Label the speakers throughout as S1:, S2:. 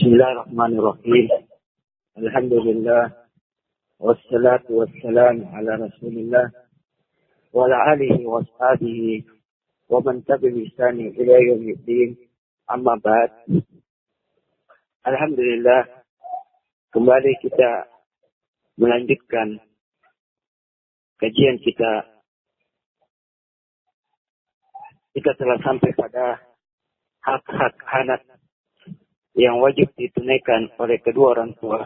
S1: Bismillahirrahmanirrahim. Alhamdulillah. Wassalatu wassalamu ala Rasulillah wa ala alihi wa ashabihi wa man tabi'a bi ihsani ila yaumiddin. Amma ba'd. Alhamdulillah, kembali kita melanjutkan kajian kita. Kita telah sampai pada hak-hak anak yang wajib ditunaikan oleh kedua orang tua.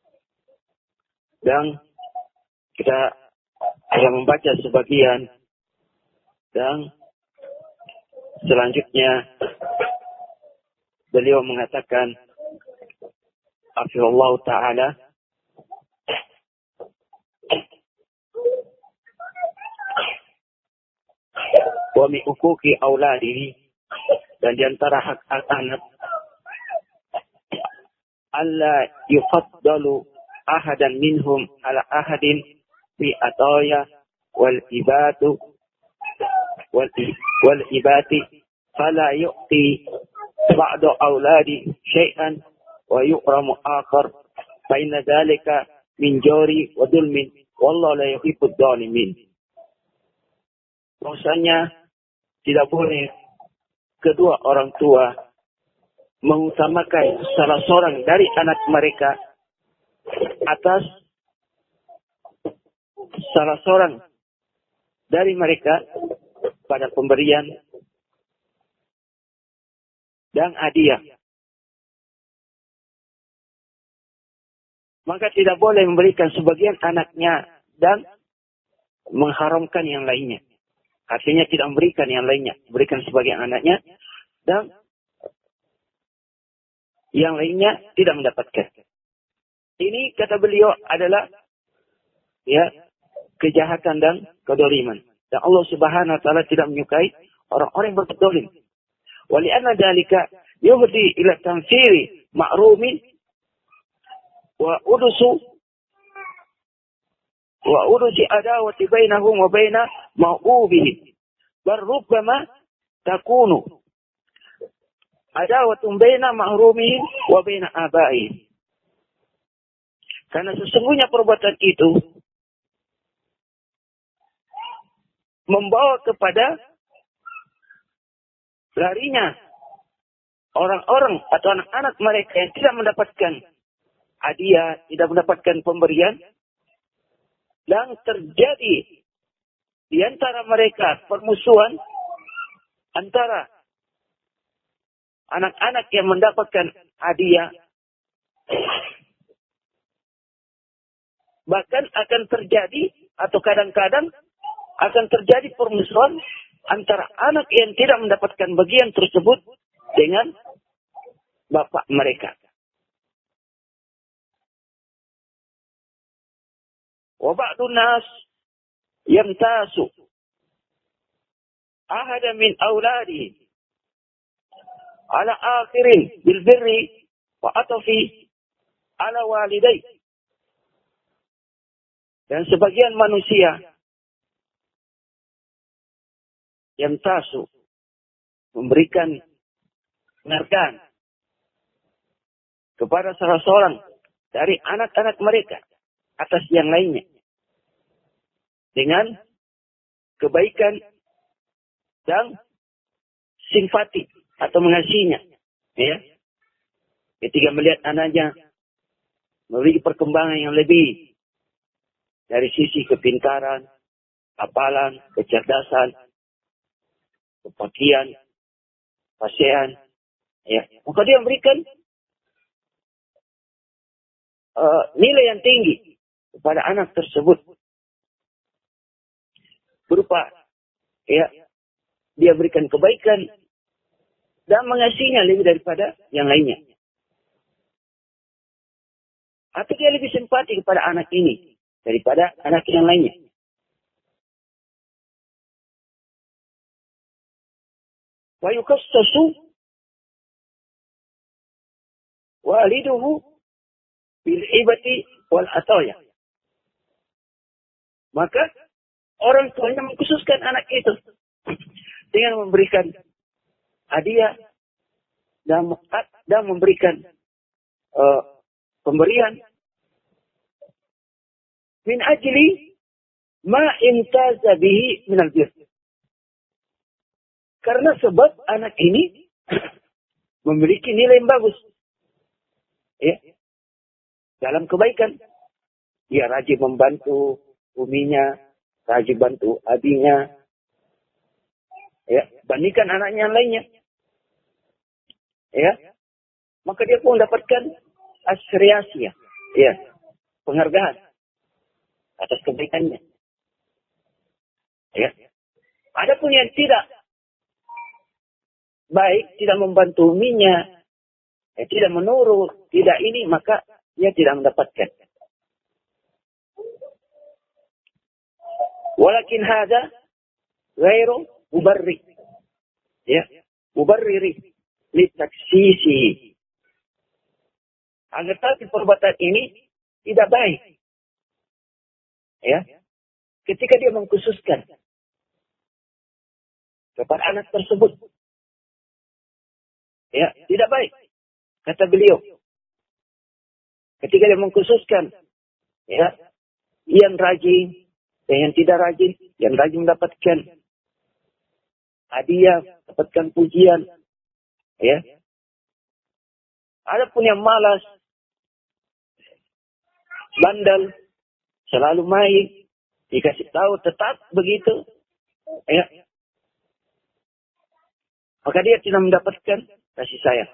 S1: Dan kita akan membaca sebagian. Dan selanjutnya beliau mengatakan, Afirullah Ta'ala, wa mi ukuki auladihi, dan diantara hak anak alla yufaddalu ahadan minhum ala ahadin fi ataya wal ibati fala yu'ti ba'du auladi syai'an wa yu'ramu akhar fa inna dhalika min jawri wa dhulmin wallahu la yuhibbud dhalimin. Bahwasanya tidak boleh kedua orang tua mengutamakan salah seorang dari anak mereka atas salah seorang dari mereka pada pemberian dan hadiah. Maka tidak boleh memberikan sebagian anaknya dan mengharamkan yang lainnya. Artinya tidak memberikan yang lainnya, memberikan sebagian anaknya dan yang lainnya tidak mendapatkan. Ini kata beliau adalah kejahatan dan kedoliman. Dan Allah Subhanahu wa taala tidak menyukai orang-orang yang berbuat dolim. Wa li'anna dzalika yuhdi ila tanfiri ma'rumin wa udusi adawati bainahum wa baina ma'ubihim. Bal rubbama takunu adawatun baina mahrumihim wa baina abaihim. Karena sesungguhnya perbuatan itu membawa kepada larinya orang-orang atau anak-anak mereka yang tidak mendapatkan hadiah, tidak mendapatkan pemberian, dan terjadi di antara mereka permusuhan antara anak-anak yang mendapatkan hadiah. Bahkan akan terjadi atau kadang-kadang akan terjadi permusuhan antara anak yang tidak mendapatkan bagian tersebut dengan bapak mereka. Wa ba'dun nas yamtasu ahada min auladihi ala akhirin bil birri wa atafi ala walidai. Dan sebagian manusia yang tasu memberikan penghargaan kepada salah seorang dari anak-anak mereka atas yang lainnya dengan kebaikan dan simpati atau mengasihinya, ketika melihat anaknya memiliki perkembangan yang lebih dari sisi kepintaran, hafalan, kecerdasan, kepakian, fasihan, maka dia memberikan nilai yang tinggi kepada anak tersebut berupa dia berikan kebaikan dan mengasihinya lebih daripada yang lainnya. Atau dia lebih simpati kepada anak ini daripada anak yang lainnya. Wa yukassasu waliduhu bil ibati wal ataya. Maka orang tuanya mengkhususkan anak itu dengan memberikan hadiah dan memberikan pemberian. Min ajli ma imtaza bihi minal bir. Karena sebab anak ini memiliki nilai yang bagus. Ya. Dalam kebaikan. Dia rajin membantu uminya, rajin bantu abinya. Ya, bandingkan anaknya yang lainnya. Ya. Maka dia pun dapatkan asriasi, ya, penghargaan atas kebaikannya. Ya. Adapun yang tidak baik, tidak membantu uminya, tidak menurut, tidak ini, maka dia tidak mendapatkan. Walakin hada ghairu mubarri. Ya, mubarriri li taksisi. Agar tapi perbuatan ini tidak baik. Ya. Ketika dia mengkhususkan kepada anak tersebut. Ya, tidak baik. Kata beliau. Ketika dia mengkhususkan, ya, yang rajin dan yang tidak rajin, yang rajin mendapatkan hadiah, mendapatkan pujian, ya. Adapun yang malas, bandel, selalu main, dikasih tahu tetap begitu, ya. Maka dia tidak mendapatkan kasih sayang.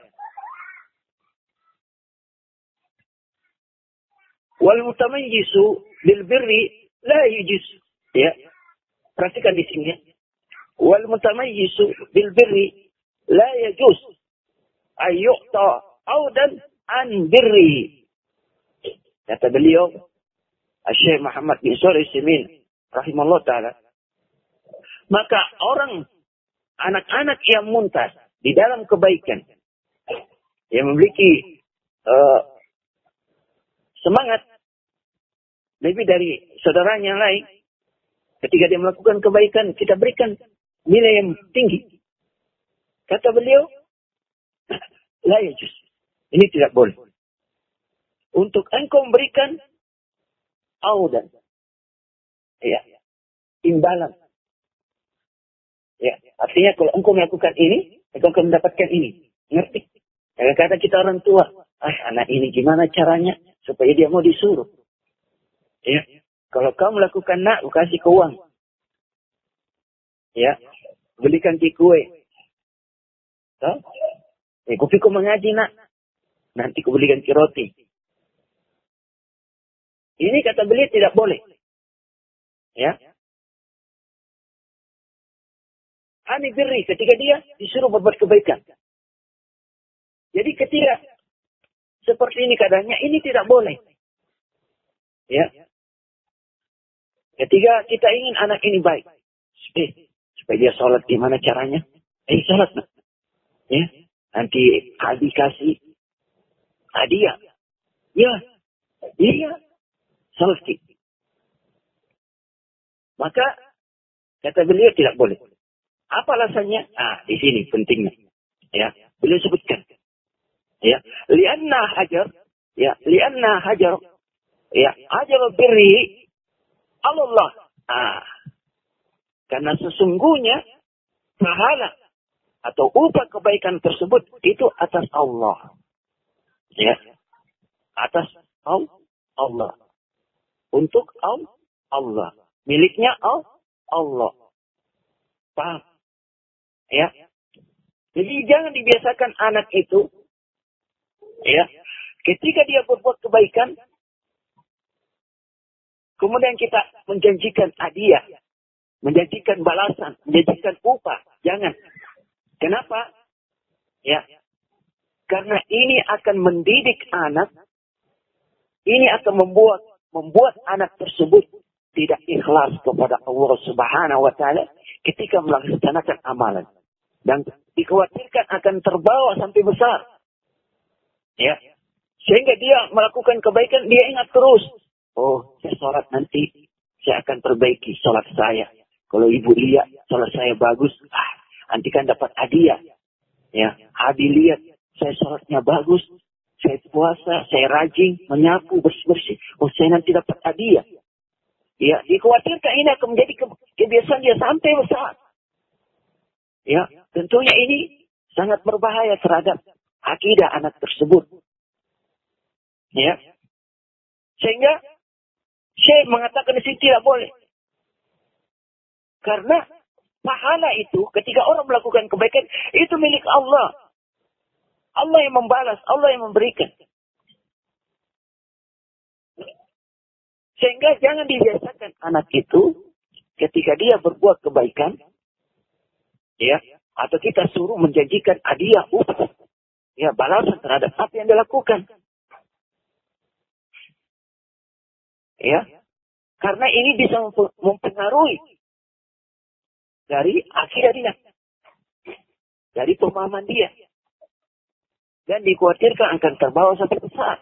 S1: Wal mutamayyisu bil birri la yujiz. Ya. Perhatikan di sini. Wal mutamayyisu bil birri la yajuz ayyu'ta audan an birri. Kata beliau, Syekh Muhammad bin Shalih Al-Utsaimin rahimahullah taala. Maka orang anak-anak yang muntas di dalam kebaikan yang memiliki semangat lebih dari saudaranya yang lain, ketika dia melakukan kebaikan, kita berikan nilai yang tinggi. Kata beliau, la yajuz. Ini tidak boleh. Untuk engkau memberikan audan. Ya. Imbalan. Ya. Artinya kalau engkau melakukan ini, engkau akan mendapatkan ini. Ngerti? Kata kita orang tua, anak ini gimana caranya supaya dia mau disuruh. Ya, kalau kau melakukan nak, kasih ke uang. Ya, belikan kue. Tahu? Kopi kau mengaji nak, nanti kau belikan roti. Ini kata beliau tidak boleh. Ya. Ani birri ketika dia disuruh berbuat kebaikan. Jadi ketika seperti ini keadaannya, ini tidak boleh. Ya. Ketika kita ingin anak ini baik, supaya dia sholat, gimana caranya? Sholat. Ya, nanti kasih hadiah. Ya, iya, sholat. Maka kata beliau tidak boleh. Apa alasannya? Di sini pentingnya. Ya, beliau sebutkan. Ya, lianna hajar. Ya, lianna hajar. Ya, hajar birri Allah. Karena sesungguhnya pahala atau upah kebaikan tersebut itu atas Allah. Ya. Atas Allah. Untuk Allah. Miliknya Allah. Paham? Ya. Jadi jangan dibiasakan anak itu, ya, ketika dia berbuat kebaikan, kemudian kita menjanjikan hadiah, menjanjikan balasan, menjanjikan upah. Jangan. Kenapa? Ya. Karena ini akan mendidik anak. Ini akan membuat anak tersebut tidak ikhlas kepada Allah Subhanahu wa taala ketika melaksanakan amalan. Dan dikhawatirkan akan terbawa sampai besar. Ya. Sehingga dia melakukan kebaikan, dia ingat terus. Oh, saya sholat nanti, saya akan perbaiki sholat saya. Kalau ibu lihat sholat saya bagus, nanti kan dapat hadiah. Ya, Abi lihat saya sholatnya bagus, saya puasa, saya rajin, menyapu, bersih-bersih. Oh, saya nanti dapat hadiah. Ya, dikhawatirkan ini akan menjadi kebiasaan dia sampai besar. Ya, tentunya ini sangat berbahaya terhadap akidah anak tersebut. Ya, sehingga Syekh mengatakan di sini tidak boleh. Karena pahala itu ketika orang melakukan kebaikan itu milik Allah. Allah yang membalas, Allah yang memberikan. Sehingga jangan dibiasakan anak itu ketika dia berbuat kebaikan, ya, atau kita suruh menjanjikan hadiah, ya, balasan terhadap apa yang dilakukan. Ya, karena ini bisa mempengaruhi dari akidah dia, dari pemahaman dia, dan dikhawatirkan akan terbawa sampai besar.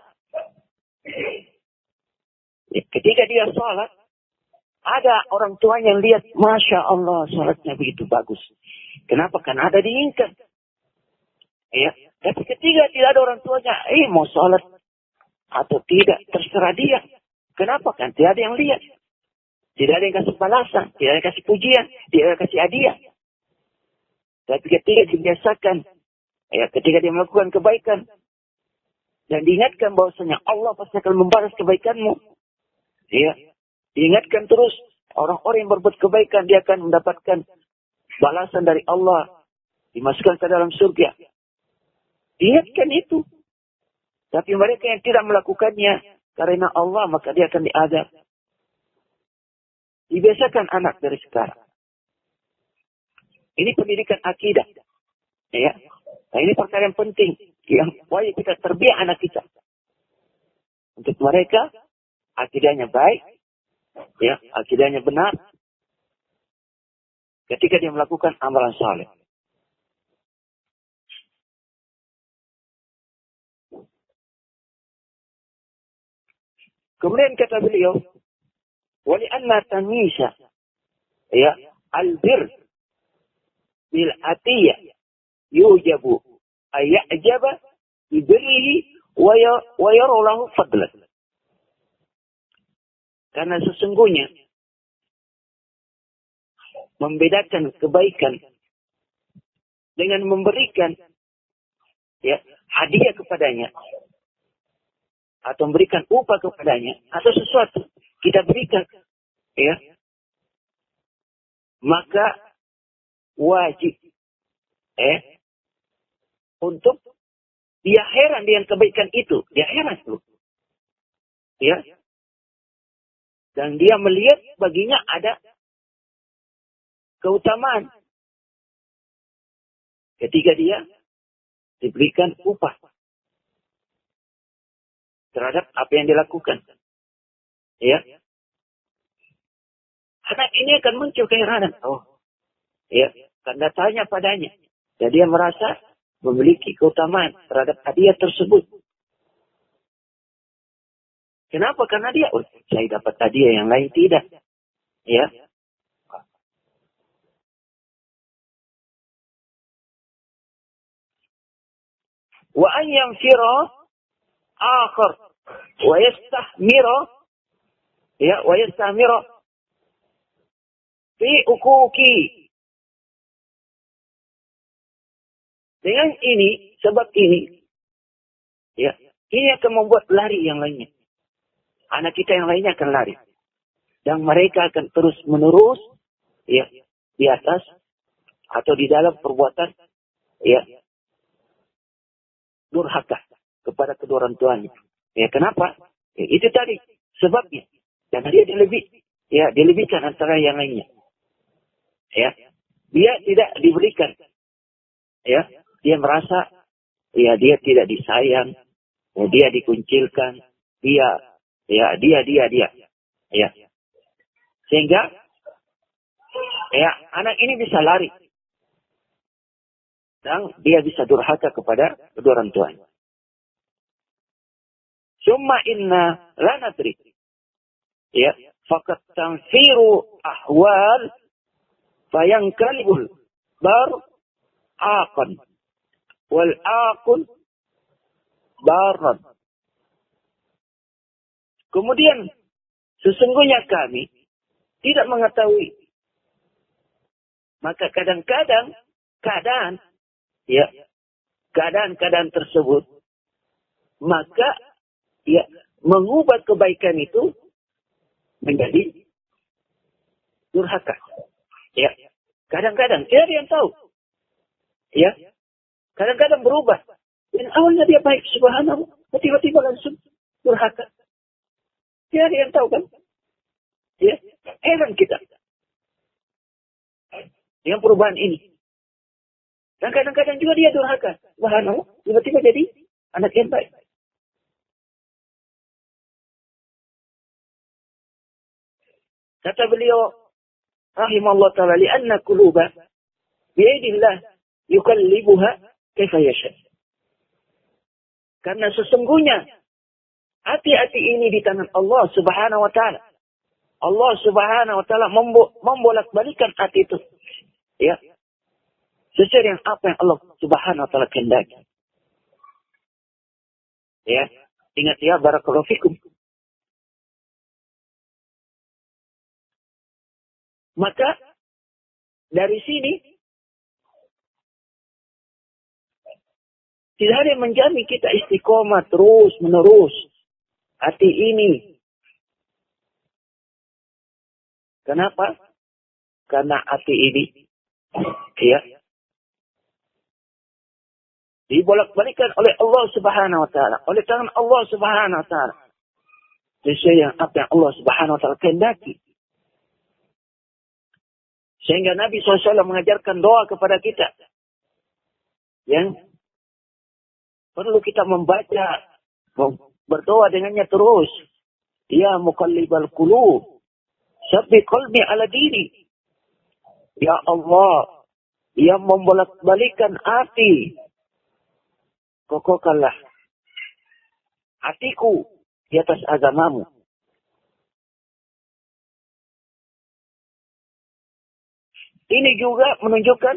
S1: Ketika dia sholat, ada orang tuanya yang lihat, Masya Allah, sholatnya begitu bagus. Kenapa? Karena ada diinginkan. Ya. Tapi ketika tidak ada orang tuanya, mau sholat atau tidak, terserah dia. Kenapa? Kan tidak ada yang lihat. Tidak ada yang kasih balasan, tidak ada yang kasih pujian, tidak ada yang kasih hadiah. Tapi ketika dibiasakan, ya, ketika dia melakukan kebaikan, dan diingatkan bahwasanya Allah pasti akan membalas kebaikanmu. Ya, diingatkan terus orang-orang yang berbuat kebaikan dia akan mendapatkan balasan dari Allah, dimasukkan ke dalam surga. Diingatkan itu. Tapi mereka yang tidak melakukannya karena Allah, maka dia akan diazab. Dibiasakan anak dari sekarang. Ini pendidikan akidah. Ya. Nah, ini perkara yang penting yang wajib kita terbiak anak kita. Untuk mereka akidahnya baik, ya, akidahnya benar. Ketika dia melakukan amalan saleh. Kemudian kata beliau, wali anna tamisa, ya, albir bil atiyah yujabu ayajaba ibirihi wa yarulahu fadlan. Karena sesungguhnya membedakan kebaikan dengan memberikan, ya, hadiah kepadanya atau memberikan upah kepadanya atau sesuatu kita berikan, ya, maka wajib untuk dia heran dengan kebaikan itu, dia heran tuh, ya, dan dia melihat baginya ada keutamaan ketika dia diberikan upah terhadap apa yang dilakukan. Ya. Anak ini akan muncul keheranan. Oh, ya, tanda tanya padanya. Jadi dia merasa memiliki keutamaan terhadap hadiah tersebut. Kenapa? Karena dia, saya dapat hadiah yang lain tidak. Ya. Wa an yamfira akhar wa yastahmira, ya, wa yastahmira fi ukuki. Dengan ini, sebab ini, ya, ini akan membuat lari yang lainnya. Anak kita yang lainnya akan lari. Dan mereka akan terus menerus, ya, di atas atau di dalam perbuatan, ya, durhaka kepada kedua orang tuanya. Ya, kenapa? Ya, itu tadi sebabnya. Karena dia dilebihkan antara yang lainnya. Ya, dia tidak diberikan. Ya, dia merasa, ya, dia tidak disayang, ya, dia dikuncilkan, dia. Ya. Sehingga, ya, anak ini bisa lari. Dan dia bisa durhaka kepada kedua orang tuanya. Summa inna la nadri. Ya, faqad tanfiru ahwal fayankalibul bar aqan wal aqul barran. Kemudian sesungguhnya kami tidak mengetahui. Maka kadang-kadang keadaan tersebut maka mengubah kebaikan itu menjadi durhaka. Ya. Kadang-kadang tidak ada yang tahu. Ya. Kadang-kadang berubah. Dan awalnya dia baik, subhanallah, tiba-tiba langsung durhaka. Tidak ada yang tahu kan? Ya. Heran kita dengan perubahan ini. Dan kadang-kadang juga dia durhaka. Subhanallah, tiba-tiba jadi anak yang baik. Kata beliau, rahimahullah ta'ala, li'anna quluba bi'idillah yukallibuha kaifa yasha. Karena sesungguhnya hati-hati ini di tangan Allah subhanahu wa ta'ala. Allah subhanahu wa ta'ala membolak-balikan hati itu. Ya. Sesuai dengan apa yang Allah subhanahu wa ta'ala kehendaki. Ya. Ingat ya, barakallahu fikum. Maka dari sini tidak ada yang menjamin kita istiqomah terus menerus hati ini. Kenapa? Karena hati ini dibolak-balikan oleh Allah Subhanahu wa taala, oleh tangan Allah Subhanahu wa taala. Sesuai yang apa yang Allah Subhanahu wa taala kehendaki. Sehingga Nabi SAW mengajarkan doa kepada kita. Yang perlu kita membaca, berdoa dengannya terus. Ya muqallibal qulub, sabbit qalbi ala dini. Ya Allah, yang membolak-balikan hati, kokohkanlah hatiku di atas agamamu. Ini juga menunjukkan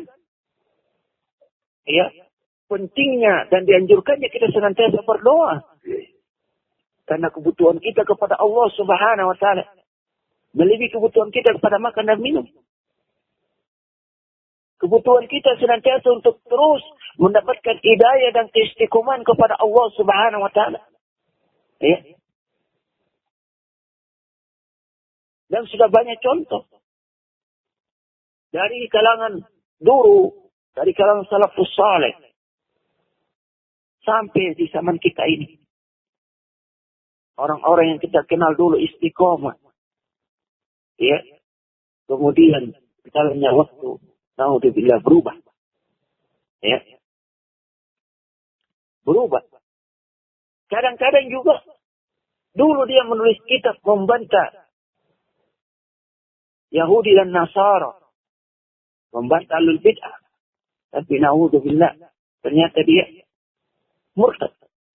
S1: pentingnya dan dianjurkannya kita senantiasa berdoa. Karena kebutuhan kita kepada Allah Subhanahu wa taala melebihi kebutuhan kita kepada makan dan minum. Kebutuhan kita senantiasa untuk terus mendapatkan hidayah dan keistiqomahan kepada Allah Subhanahu wa taala. Ya. Dan sudah banyak contoh dari kalangan dulu, dari kalangan salafus saleh sampai di zaman kita ini. Orang-orang yang kita kenal dulu istiqomah. Ya. Kemudian dalamnya waktu, naudzubillah, berubah. Ya. Berubah. Kadang-kadang juga dulu dia menulis kitab membantah Yahudi dan Nasara, membantah alul bid'ah. Tapi naudzubillah, ternyata dia murtad.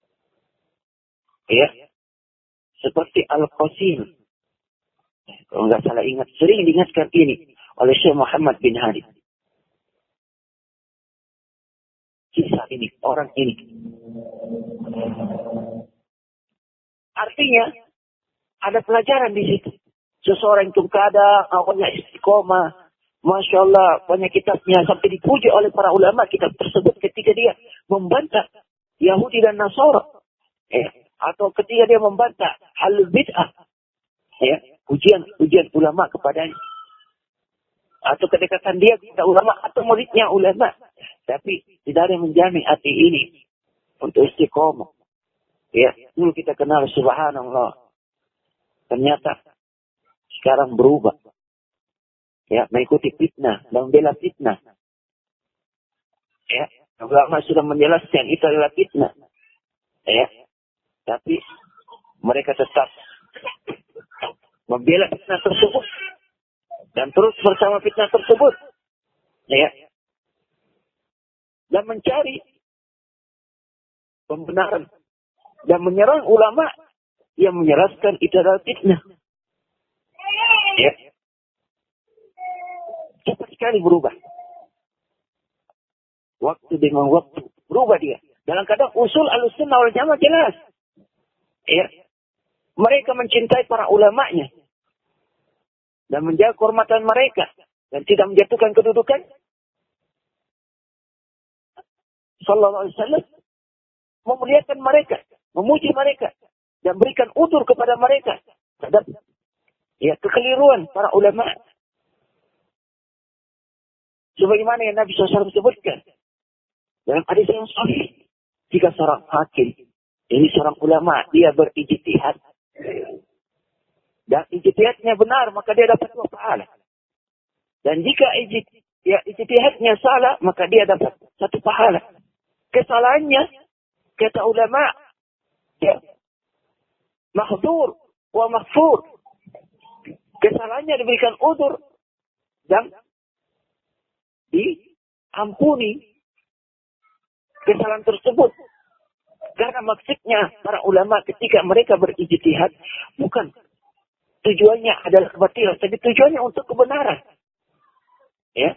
S1: Ya. Seperti Al-Qasim. Kalau nggak salah ingat, sering diingatkan ini oleh Syekh Muhammad bin Hadi. Kisah ini, orang ini. Artinya, ada pelajaran di situ. Seseorang itu kadang awalnya istiqomah, Masya Allah, banyak kitabnya sampai dipuji oleh para ulama kitab tersebut ketika dia membantah Yahudi dan Nasara. Atau ketika dia membantah halul bid'ah. Ujian ulama kepadanya. Atau kedekatan dia kepada ulama atau muridnya ulama. Tapi tidak ada yang menjamin hati ini untuk istiqomah. Ya, dulu kita kenal subhanallah. Ternyata sekarang berubah. Ya, mengikuti fitnah dan membela fitnah. Ya, ulama sudah menjelaskan itu adalah fitnah. Ya, tapi mereka tetap membela fitnah tersebut dan terus bersama fitnah tersebut. Ya, dan mencari pembenaran dan menyerang ulama yang menjelaskan itu adalah fitnah. Ya. Cepat sekali berubah. Waktu dengan waktu berubah dia. Dalam keadaan usul Ahlussunnah wal Jamaah jelas. Ya. Mereka mencintai para ulamanya dan menjaga kehormatan mereka dan tidak menjatuhkan kedudukan sallallahu alaihi wasallam, memuliakan mereka, memuji mereka dan berikan udzur kepada mereka terhadap kekeliruan para ulama. Sebagaimana yang Nabi SAW sebutkan dalam hadis yang sahih, jika seorang hakim, ini seorang ulama, dia berijtihad dan ijtihadnya benar, maka dia dapat 2 pahala. Dan jika ijtihadnya salah, maka dia dapat 1 pahala. Kesalahannya, kata ulama, mahdzur wa maghfur. Kesalahannya diberikan udzur dan diampuni kesalahan tersebut. Karena maksudnya para ulama ketika mereka berijtihad, bukan tujuannya adalah kebatilan, tapi tujuannya untuk kebenaran. Ya.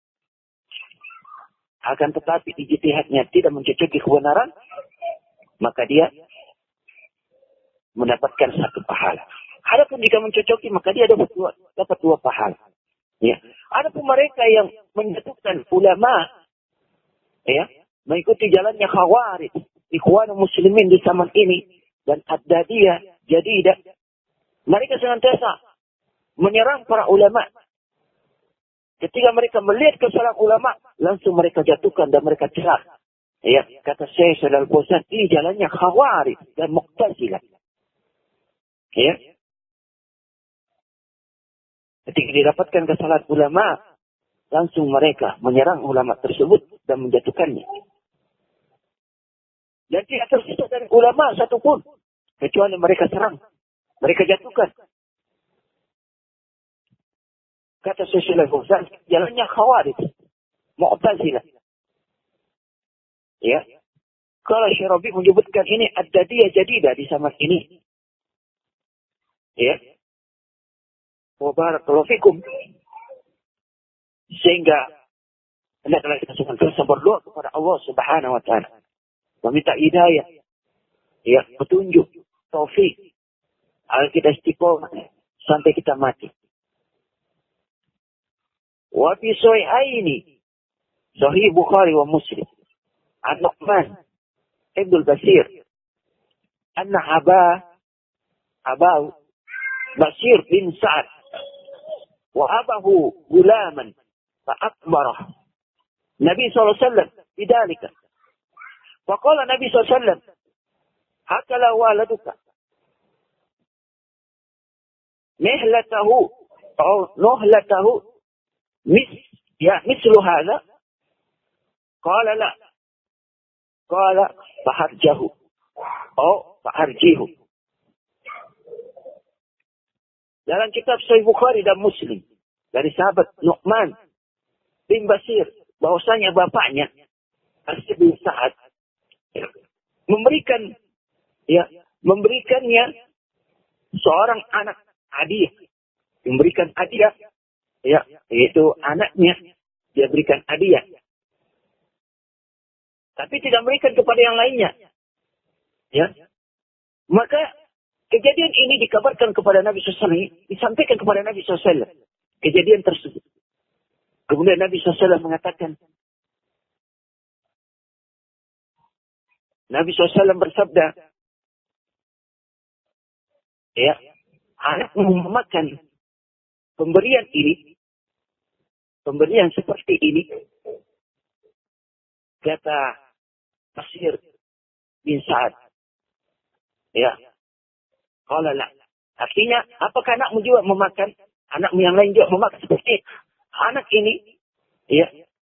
S1: Akan tetapi ijtihadnya tidak mencocoki kebenaran, maka dia mendapatkan 1 pahala. Adapun jika mencocoki, maka dia dapat dua pahala. Ya. Adapun mereka yang menjatuhkan ulama, ya, mengikuti jalannya Khawarij, Ikhwanul Muslimin di zaman ini, dan Ad-Dadiyah, Jadidah, mereka senantiasa menyerang para ulama. Ketika mereka melihat kesalahan ulama, langsung mereka jatuhkan dan mereka celah. Ya, kata Syekh Shalal Fauzan, ini jalannya Khawarij dan Mu'tazilah. Ya. Ketika didapatkan kesalahan ulama, langsung mereka menyerang ulama tersebut dan menjatuhkannya. Dan tidak tersisa dari ulama satupun, kecuali mereka serang, mereka jatuhkan. Kata Syekh Shalal Fauzan, jalannya Khawarij, Mu'tazilah. Ya. Kalau Syekh Rabi menyebutkan ini Ad-Dadiyah Jadidah di zaman ini. Ya. Wa barakallahu fikum. Sehingga hendaklah kita senantiasa berdoa kepada Allah Subhanahu wa taala, meminta hidayah, ya, petunjuk, taufik, agar kita istiqomah sampai kita mati. Wa fi sahihaini, Sahih Bukhari wa Muslim, an Nu'man ibn Bashir, anna Abahu Bashir bin Sa'ad wa abahu gulaman fa'akbarah Nabi SAW bidalika. Faqala Nabi SAW, hakala waladuka nihlatahu atau nuhlatahu mislu hadha? Qala la. Qala faharjahu atau faharjihu. Dalam kitab Sahih Bukhari dan Muslim dari sahabat Nu'man bin Bashir, bahwasanya bapaknya Bashir bin Sa'ad memberikannya seorang anak hadiah, memberikan hadiah, ya, yaitu anaknya dia berikan hadiah, tapi tidak memberikan kepada yang lainnya. Ya, maka kejadian ini dikabarkan kepada Nabi SAW, disampaikan kepada Nabi SAW. Kejadian tersebut. Kemudian Nabi SAW mengatakan, Nabi SAW bersabda, ya, anak memakan pemberian ini, pemberian seperti ini, kata Bashir bin Sa'ad, ya, kalau lah, artinya, apakah anakmu juga memakan? Anakmu yang lain juga memakan seperti anak ini? Ya.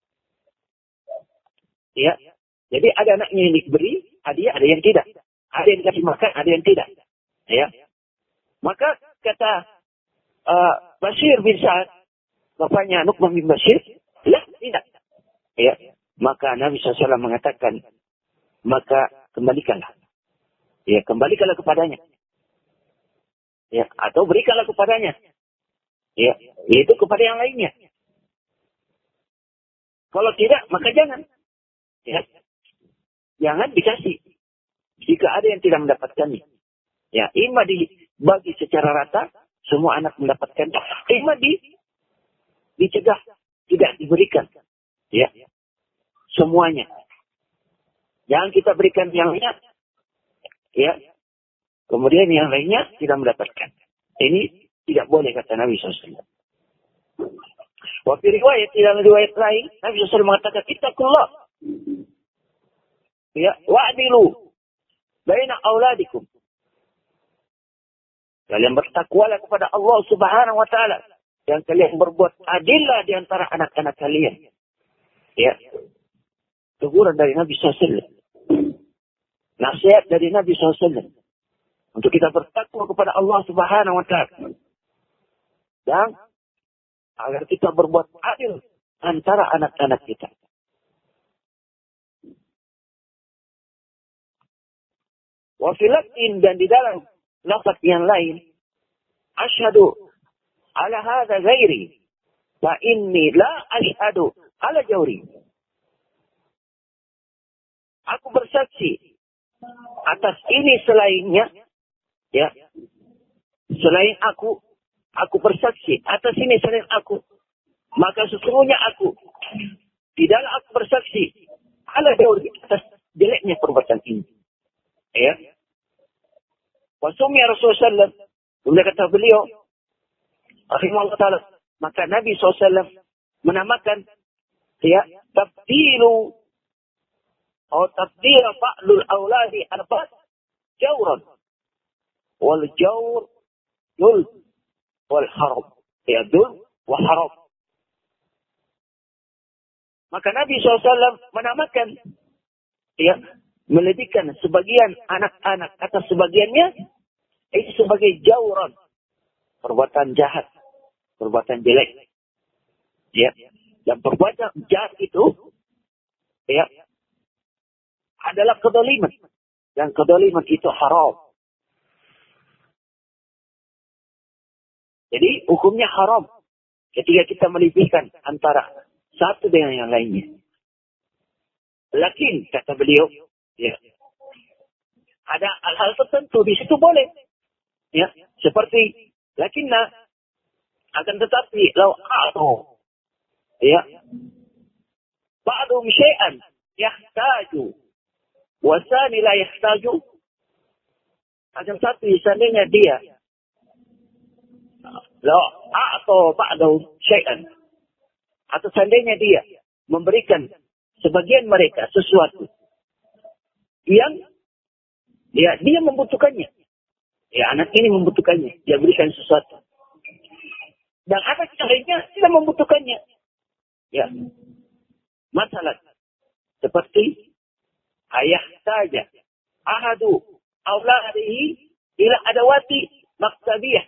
S1: Ya. Jadi ada anaknya yang diberi hadiah, ada yang tidak. Ada yang dikasih makan, ada yang tidak. Ya. Maka kata Bashir bin Sa'ad, bapaknya Nu'man bin Bashir, lah, tidak. Ya. Maka Nabi SAW mengatakan, maka kembalikanlah. Ya, kembalikanlah kepadanya. Ya, atau berikanlah kepadanya. Ya, yaitu kepada yang lainnya. Kalau tidak, maka jangan. Ya. jangan dikasih. Jika ada yang tidak mendapatkannya. Ya, ima dibagi secara rata, semua anak mendapatkan. Ima dicegah, tidak diberikan. Ya, semuanya. Jangan kita berikan yang lainnya. Ya, kemudian yang lainnya tidak mendapatkan. Ini tidak boleh kata Nabi SAW. Waktu riwayat, dalam riwayat lain, Nabi SAW mengatakan, ittaqullah. Ya, wa'dilu baina auladikum. Kalian bertakwalah kepada Allah Subhanahu wa taala dan kalian berbuat adillah di antara anak-anak kalian. Ya. Teguran dari Nabi SAW. Nasihat dari Nabi SAW. Untuk kita bertakwa kepada Allah Subhanahu wa taala. Dan agar kita berbuat adil antara anak-anak kita. Wa filatin, dan di dalam lafaz yang lain, asyhadu ala hadza ghairi wa inni la asyhadu ala jawri. Aku bersaksi atas ini selainnya, ya. Selain aku bersaksi atas ini selain aku. Maka sesungguhnya aku tidaklah aku bersaksi ala jawri, atas jeleknya perbuatan ini. Ya. Wasumya Rasulullah SAW, kemudian kata beliau, rahimahullah ta'ala, maka Nabi SAW menamakan, ya, tabdilu, atau tabdil fa'lul awladi arba'at jawran, wal jawr, dul, wal haram, ya, dul, wa haram. Maka Nabi SAW menamakan, ya, melebihkan sebagian anak-anak atas sebagiannya, itu sebagai jauran, perbuatan jahat, perbuatan jelek. Ya, dan perbuatan jahat itu, ya, adalah kedoliman, dan kedoliman itu haram. Jadi hukumnya haram ketika kita melebihkan antara satu dengan yang lainnya. Lakin kata beliau, ya, ada hal-hal tertentu di situ boleh. Ya, seperti lakinna, akan tetapi law a'tu, ya, ba'dhum syai'an yahtaju wa tsani la yahtaju. Akan tetapi seandainya dia law a'tu ba'dhum syai'an, atau seandainya dia memberikan sebagian mereka sesuatu yang, ya, dia membutuhkannya. Ya, anak ini membutuhkannya. Dia berikan sesuatu. Dan anak yang lainnya tidak membutuhkannya. Ya. Masalah. Seperti ayah saja. Ahadu awladihi ila adawati maktabiyah.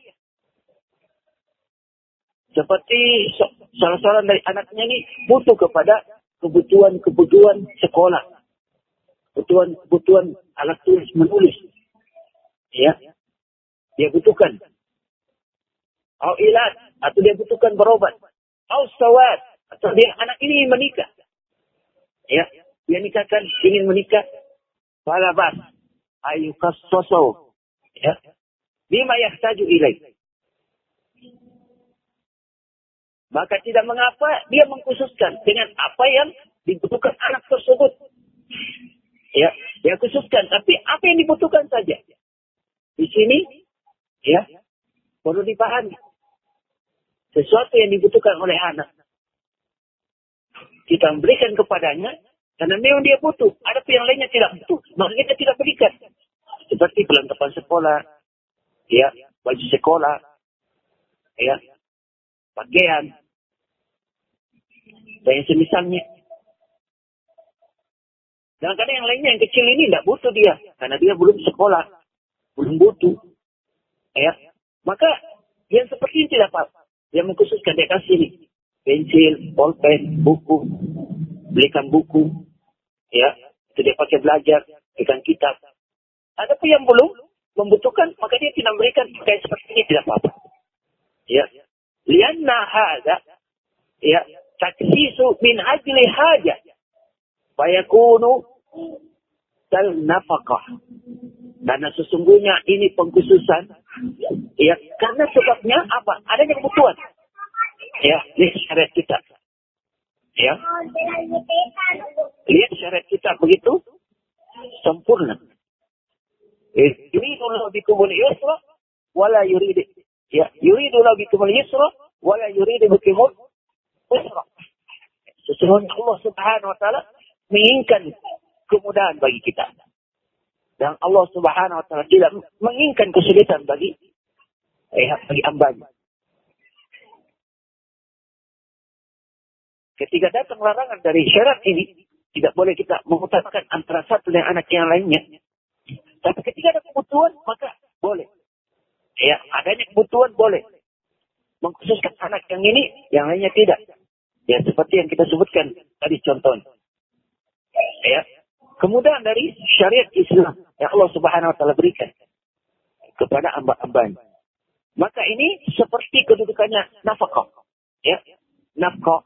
S1: Seperti salah seorang dari anaknya ini butuh kepada kebutuhan sekolah. Kebutuhan alat tulis menulis. Ya. Dia butuhkan. Au ilat, atau dia butuhkan berobat. Au sawat, atau dia anak ini ingin menikah. Ya, dia nikahkan, ingin menikah. Falabas, ayukas soso. Ya, bima yahtaju ilaih. Maka tidak mengapa dia mengkhususkan dengan apa yang dibutuhkan anak tersebut. Ya, dia khususkan, tapi apa yang dibutuhkan saja. Di sini, ya, perlu dipahami. Sesuatu yang dibutuhkan oleh anak, kita memberikan kepadanya, karena memang dia butuh. Ada yang lainnya tidak butuh, maka kita tidak berikan. Seperti perlengkapan sekolah, ya, baju sekolah, ya, pakaian, dan yang semisalnya. Dan kadang yang lainnya yang kecil ini tidak butuh dia, karena dia belum sekolah, belum butuh. Ya, maka yang seperti ini tidak apa-apa. Dia mengkhususkan, dia kasih nih pensil, pulpen, buku, belikan buku, ya, itu dia pakai belajar, belikan kitab. Ada pun yang belum membutuhkan, maka dia tidak memberikan kayak seperti ini, tidak apa-apa. Ya, lianna hada, ya, taksisu min ajli haja, fayakunu khususal nafkah. Karena sesungguhnya ini pengkhususan, ya, karena sebabnya apa? Adanya kebutuhan. Ya, ini syariat kita. Ya. Lihat syariat kita begitu sempurna. Yuridullahu bikumul yusra wala yuridu. Ya, yuridullahu bikumul yusra wala yuridu bikumul usra. Sesungguhnya Allah Subhanahu wa taala menginginkan kemudahan bagi kita. Dan Allah Subhanahu wa taala tidak menginginkan kesulitan bagi hamba-Nya. Ketika datang larangan dari syariat ini, tidak boleh kita mengutamakan antara satu dan anak yang lainnya. Tapi ketika ada kebutuhan, maka boleh. Ya, adanya kebutuhan boleh. Mengkhususkan anak yang ini, yang lainnya tidak. Ya, seperti yang kita sebutkan tadi contohnya. Ya, kemudahan dari syariat Islam yang Allah Subhanahu wa taala berikan kepada hamba-hambanya. Maka ini seperti kedudukannya nafkah. Ya, nafkah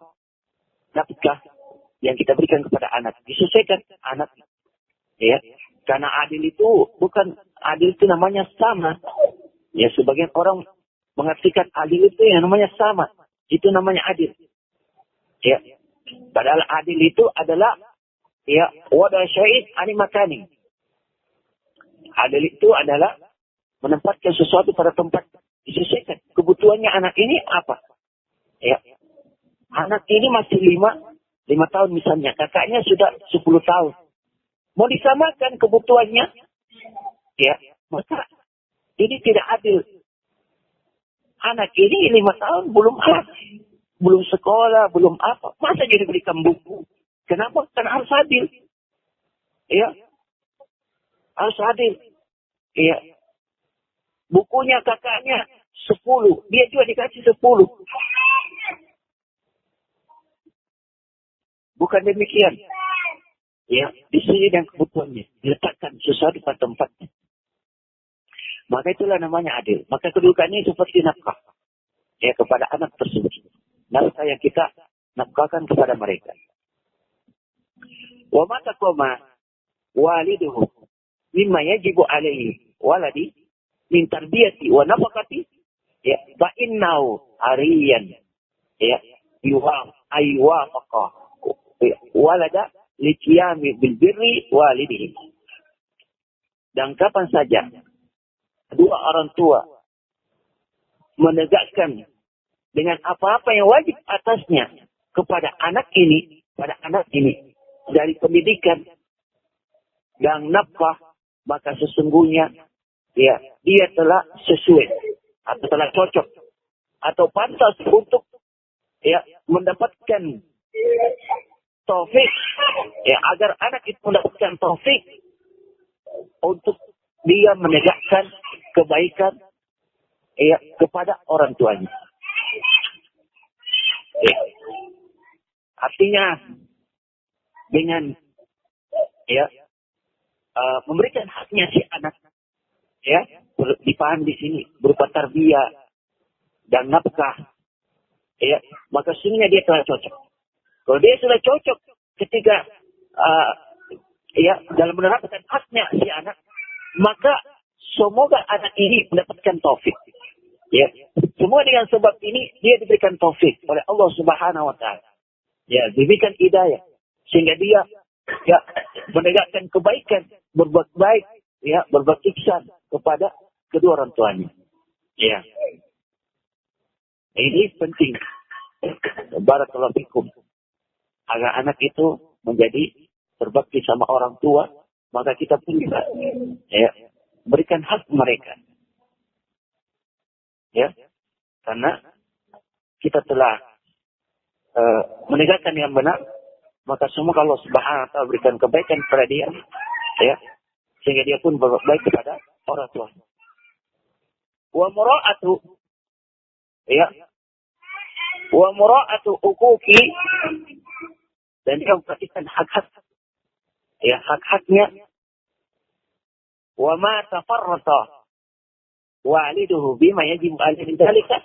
S1: yang kita berikan kepada anak disesuaikan anak. Ya, karena adil itu bukan adil itu namanya sama. Ya, sebagian orang mengartikan adil itu yang namanya sama. Itu namanya adil. Ya, padahal adil itu adalah ya, wada syai'in ani makani. Adil itu adalah menempatkan sesuatu pada tempat disesuaikan. Kebutuhannya anak ini apa? Ya. Anak ini masih 5 tahun misalnya. Kakaknya sudah 10 tahun. Mau disamakan kebutuhannya? Ya, maka ini tidak adil. Anak ini 5 tahun belum sekolah, belum apa. Masa jadi berikan buku? Kenapa? Karena harus adil. Ya. Harus adil. Ya. Bukunya kakaknya 10. Dia juga dikasih 10. Bukan demikian. Ya. Disesuaikan dengan kebutuhannya. Diletakkan sesuatu pada tempatnya. Maka itulah namanya adil. Maka kedudukannya seperti nafkah. Ya, kepada anak tersebut. Nafkah yang kita nafkahkan kepada mereka. Wa ma taqama waliduhu mimma yajibu alaihi waladi min tarbiyati wa nafaqati ya fa innahu ariyan ya yuwafaqa walada liqiyami bil birri walidihi. Dan kapan saja kedua orang tua menegakkan dengan apa-apa yang wajib atasnya kepada anak ini, dari pendidikan dan nafkah, maka sesungguhnya ya dia telah sesuai atau telah cocok atau pantas untuk ya mendapatkan taufik, ya agar anak itu mendapatkan taufik untuk dia menegakkan kebaikan ya kepada orang tuanya. Ya. Artinya dengan ya memberikan haknya si anak ya dipahami di sini berupa tarbiyah dan nafkah ya, maka sesungguhnya dia telah cocok. Kalau dia sudah cocok ketika ya dalam menerapkan haknya si anak, maka semoga anak ini mendapatkan taufik. Ya, semua dengan sebab ini dia diberikan taufik oleh Allah Subhanahu wa taala. Ya, diberikan hidayah sehingga dia ya menegakkan kebaikan, berbuat baik, ya, berbuat ihsan kepada kedua orang tuanya. Ya. Ini penting. Barakallahu fikum. Agar anak itu menjadi berbakti sama orang tua, maka kita pun juga ya, berikan hak mereka. Ya. Karena kita telah menegakkan yang benar, maka semoga Allah Subhanahu wa taala berikan kebaikan kepada dia, ya, sehingga dia pun berbuat baik kepada orang tua. Wa mura'atu ya. Wa mura'atu uquqi, dan dia memperhatikan hak-hak ya, hak-haknya. Wa ma tafarrata waliduhu bima yajibu alaihi dzalika,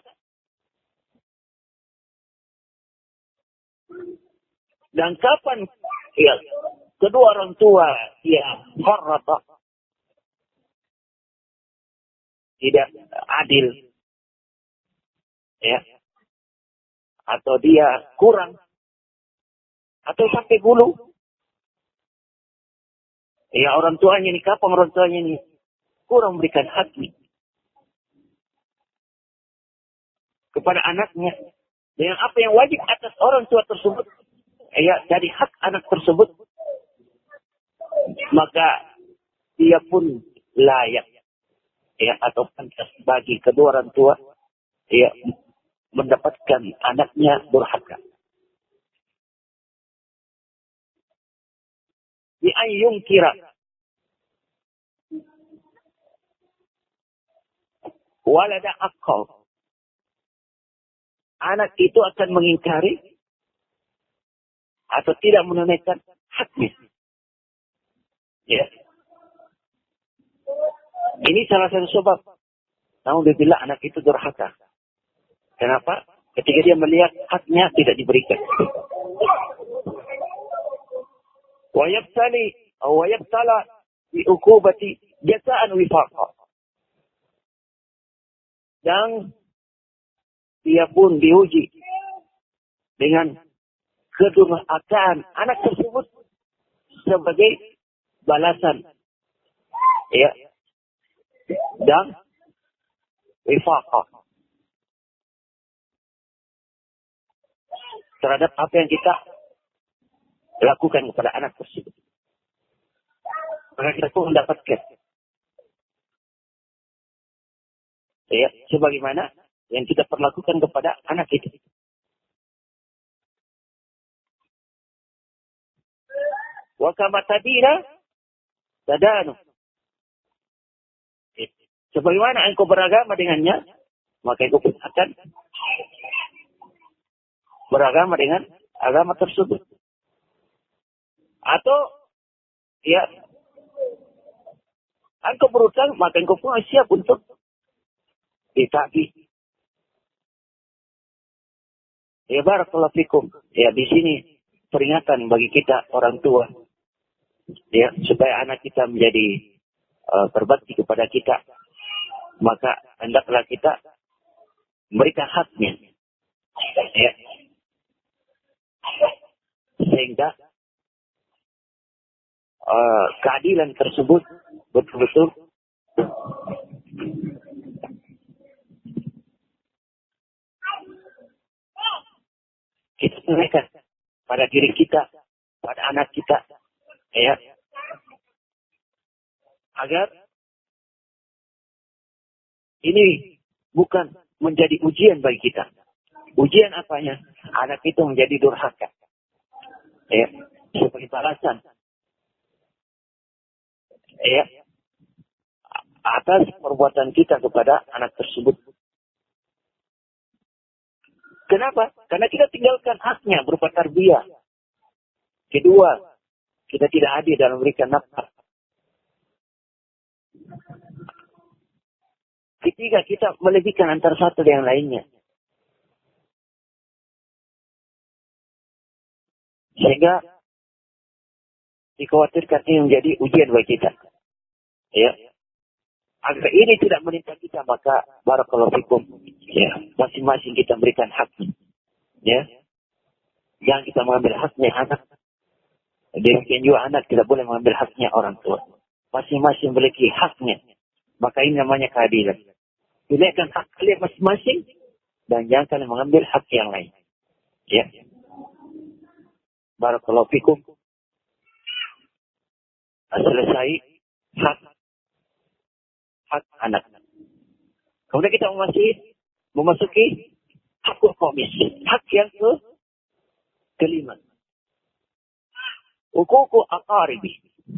S1: dan kapan ya kedua orang tua dia farrata, tidak adil, ya, atau dia kurang, atau sampai gulu, ya orang tuanya ini kapan orang tuanya ini kurang memberikan haknya kepada anaknya dengan apa yang wajib atas orang tua tersebut, ya, dari hak anak tersebut, maka dia pun layak, ya, atau pantas bagi kedua orang tua, ya, mendapatkan anaknya durhaka. Bi ayyung kira walada akal, anak itu akan mengingkari atau tidak menunaikan haknya. Ya. Ini salah satu sebab. Namun bila anak itu durhaka. Kenapa? Ketika dia melihat haknya tidak diberikan. Wa yabtala bi uqubati jasaan wifaqa. Dan dia pun diuji dengan kedurhakaan anak tersebut sebagai balasan, ya, dan wifaqa terhadap apa yang kita lakukan kepada anak tersebut. Maka kita pun mendapatkan, ya, sebagaimana yang kita perlakukan kepada anak itu. Wa kama tadina tadanu. Sebagaimana engkau beragama dengannya, maka engkau pun akan beragama dengan agama tersebut. Atau, ya, engkau berutang, maka engkau pun siap untuk ditagih. Ya, barakallahu fikum. Ya, di sini peringatan bagi kita orang tua, ya, supaya anak kita menjadi berbakti kepada kita, maka hendaklah kita memberikan haknya, ya, sehingga keadilan tersebut betul-betul kita tunaikan pada diri kita, pada anak kita, ya, agar ini bukan menjadi ujian bagi kita. Ujian apanya? Anak itu menjadi durhaka, ya, sebagai balasan, ya, atas perbuatan kita kepada anak tersebut. Kenapa? Karena kita tinggalkan haknya berupa tarbiyah. Kedua, kita tidak adil dalam memberikan nafkah. Ketiga, kita melebihkan antara satu dengan lainnya. Sehingga dikhawatirkan ini menjadi ujian bagi kita. Ya. Agar ini tidak menimpa kita, maka barakallahu fikum, ya, masing-masing kita berikan haknya. Ya. Jangan kita mengambil haknya anak. Demikian juga anak tidak boleh mengambil haknya orang tua. Masing-masing memiliki haknya. Maka ini namanya keadilan. Tunaikan hak kalian masing-masing dan jangan kalian mengambil hak yang lain. Ya. Barakallahu fikum. Selesai hak anak. Kemudian kita memasuki hakul qamis. Hak yang kelima. Huququ aqaribi.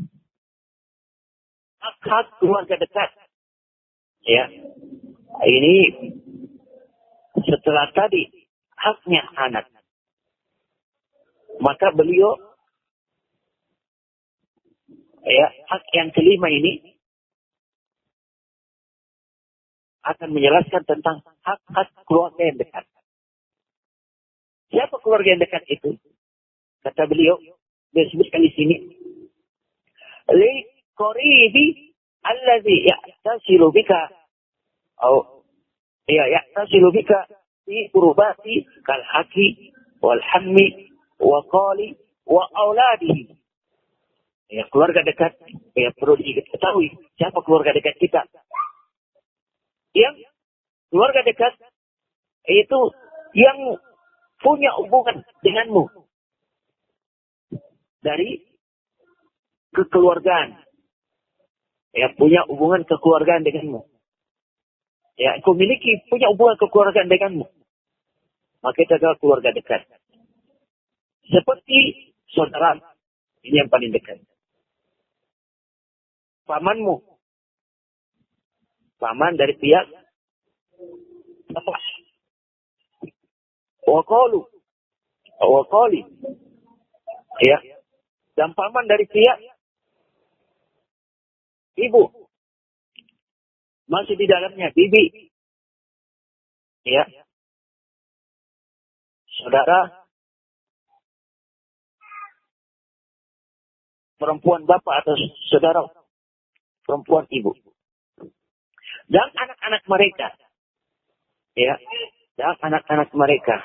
S1: Hak keluarga dekat. Ya. Ini setelah tadi haknya anak. Maka beliau, ya, hak yang kelima ini akan menjelaskan tentang hak-hak keluarga yang dekat. Siapa keluarga yang dekat itu? Kata beliau, dia sebutkan di sini, li qaribi alladhi ya'tasilu bika atau ya'tasilu bika fi qurbati kal haqi wal hammi wa qali wa auladihi. Ya, keluarga dekat, ya perlu diketahui siapa keluarga dekat kita. Yang keluarga dekat itu yang punya hubungan denganmu dari kekeluargaan. Ya, punya hubungan kekeluargaan denganmu. Ya, kau miliki punya hubungan kekeluargaan denganmu. Maka itu adalah keluarga dekat. Seperti saudara, ini yang paling dekat. Pamanmu. Paman dari pihak bapak. Wakoli. Ya. Dan paman dari pihak ibu. Masih di dalamnya bibi. Ya. Saudara perempuan bapak atau saudara perempuan ibu. Dan anak-anak mereka. Ya. Dan anak-anak mereka.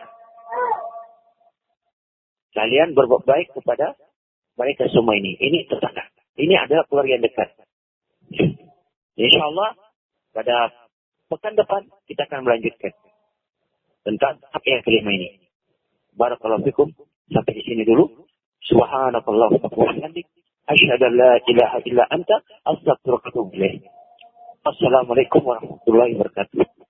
S1: Kalian berbuat baik kepada mereka semua ini. Ini tetangga. Ini adalah keluarga yang dekat. InsyaAllah pada pekan depan kita akan melanjutkan tentang hak yang kelima ini. Barakallahu fikum. Sampai di sini dulu. Subhanakallahumma wa bihamdik. Asyhadu an la ilaha illa anta astaghfiruka wa atubu ilaik. Assalamualaikum warahmatullahi wabarakatuh.